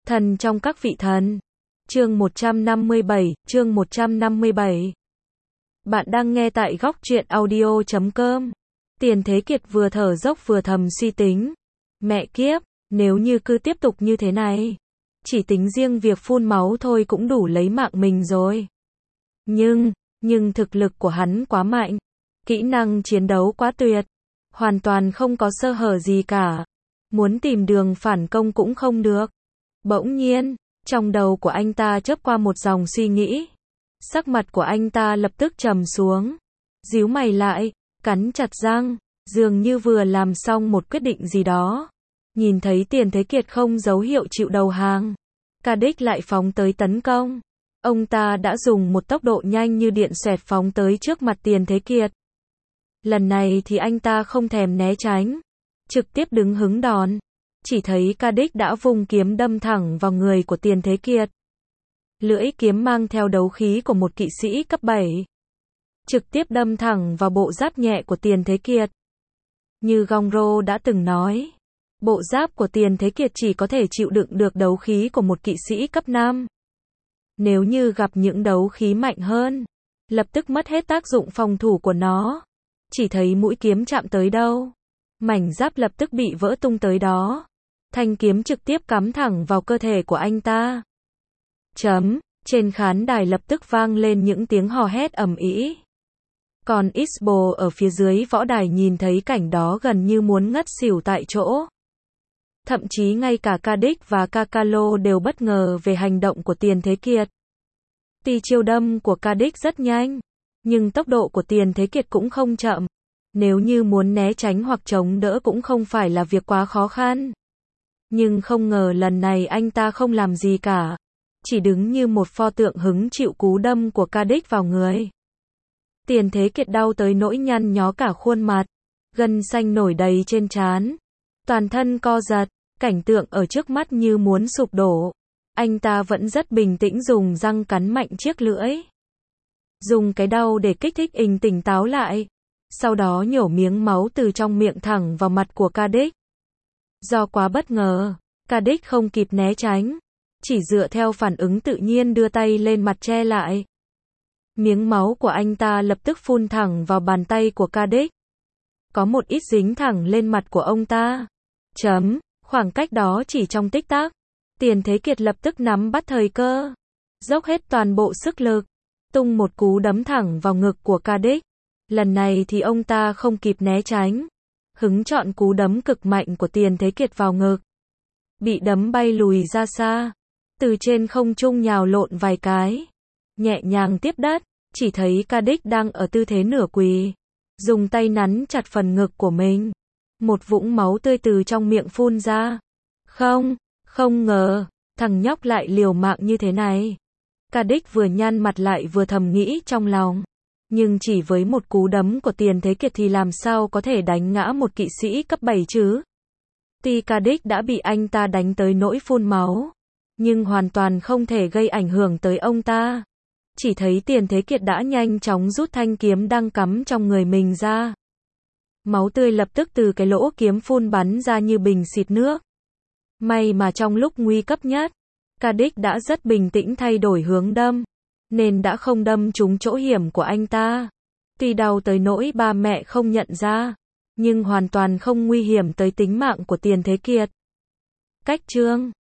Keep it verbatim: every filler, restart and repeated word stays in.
Thần trong các vị thần. Chương một trăm năm mươi bảy, chương một trăm năm mươi bảy. Bạn đang nghe tại góc truyện audio chấm com. Tiền Thế Kiệt vừa thở dốc vừa thầm suy tính. Mẹ kiếp, nếu như cứ tiếp tục như thế này, chỉ tính riêng việc phun máu thôi cũng đủ lấy mạng mình rồi. Nhưng, nhưng thực lực của hắn quá mạnh. Kỹ năng chiến đấu quá tuyệt. Hoàn toàn không có sơ hở gì cả. Muốn tìm đường phản công cũng không được. Bỗng nhiên, trong đầu của anh ta chớp qua một dòng suy nghĩ. Sắc mặt của anh ta lập tức trầm xuống. Díu mày lại, cắn chặt răng, dường như vừa làm xong một quyết định gì đó. Nhìn thấy Tiền Thế Kiệt không dấu hiệu chịu đầu hàng, Ca Đích lại phóng tới tấn công. Ông ta đã dùng một tốc độ nhanh như điện xoẹt phóng tới trước mặt Tiền Thế Kiệt. Lần này thì anh ta không thèm né tránh, trực tiếp đứng hứng đòn. Chỉ thấy Ca Đích đã vung kiếm đâm thẳng vào người của Tiền Thế Kiệt. Lưỡi kiếm mang theo đấu khí của một kỵ sĩ cấp bảy. Trực tiếp đâm thẳng vào bộ giáp nhẹ của Tiền Thế Kiệt. Như Gong Rô đã từng nói, bộ giáp của Tiền Thế Kiệt chỉ có thể chịu đựng được đấu khí của một kỵ sĩ cấp năm. Nếu như gặp những đấu khí mạnh hơn, lập tức mất hết tác dụng phòng thủ của nó. Chỉ thấy mũi kiếm chạm tới đâu, mảnh giáp lập tức bị vỡ tung tới đó. Thanh kiếm trực tiếp cắm thẳng vào cơ thể của anh ta. Chấm, trên khán đài lập tức vang lên những tiếng hò hét ầm ĩ. Còn Isbo ở phía dưới võ đài nhìn thấy cảnh đó gần như muốn ngất xỉu tại chỗ. Thậm chí ngay cả Ca Đích và Kakalo đều bất ngờ về hành động của Tiền Thế Kiệt. Tuy chiêu đâm của Ca Đích rất nhanh, nhưng tốc độ của Tiền Thế Kiệt cũng không chậm. Nếu như muốn né tránh hoặc chống đỡ cũng không phải là việc quá khó khăn. Nhưng không ngờ lần này anh ta không làm gì cả. Chỉ đứng như một pho tượng hứng chịu cú đâm của Ca Đích vào người. Tiền Thế Kiệt đau tới nỗi nhăn nhó cả khuôn mặt. Gân xanh nổi đầy trên trán. Toàn thân co giật. Cảnh tượng ở trước mắt như muốn sụp đổ. Anh ta vẫn rất bình tĩnh dùng răng cắn mạnh chiếc lưỡi. Dùng cái đau để kích thích anh tỉnh táo lại. Sau đó nhổ miếng máu từ trong miệng thẳng vào mặt của Ca Đích. Do quá bất ngờ, Ca Đích không kịp né tránh. Chỉ dựa theo phản ứng tự nhiên đưa tay lên mặt che lại. Miếng máu của anh ta lập tức phun thẳng vào bàn tay của Ca Đích. Có một ít dính thẳng lên mặt của ông ta. Chấm, khoảng cách đó chỉ trong tích tắc. Tiền Thế Kiệt lập tức nắm bắt thời cơ. Dốc hết toàn bộ sức lực. Tung một cú đấm thẳng vào ngực của Ca Đích. Lần này thì ông ta không kịp né tránh. Hứng chọn cú đấm cực mạnh của Tiền Thế Kiệt vào ngực. Bị đấm bay lùi ra xa. Từ trên không trung nhào lộn vài cái. Nhẹ nhàng tiếp đất. Chỉ thấy Ca Đích đang ở tư thế nửa quỳ. Dùng tay nắn chặt phần ngực của mình. Một vũng máu tươi từ trong miệng phun ra. Không, không ngờ, thằng nhóc lại liều mạng như thế này. Ca Đích vừa nhăn mặt lại vừa thầm nghĩ trong lòng. Nhưng chỉ với một cú đấm của Tiền Thế Kiệt thì làm sao có thể đánh ngã một kỵ sĩ cấp bảy chứ? Tuy Ca Đích đã bị anh ta đánh tới nỗi phun máu, nhưng hoàn toàn không thể gây ảnh hưởng tới ông ta. Chỉ thấy Tiền Thế Kiệt đã nhanh chóng rút thanh kiếm đang cắm trong người mình ra. Máu tươi lập tức từ cái lỗ kiếm phun bắn ra như bình xịt nước. May mà trong lúc nguy cấp nhất, Ca Đích đã rất bình tĩnh thay đổi hướng đâm, nên đã không đâm trúng chỗ hiểm của anh ta. Tuy đau tới nỗi ba mẹ không nhận ra, nhưng hoàn toàn không nguy hiểm tới tính mạng của Tiền Thế Kiệt. Cách chương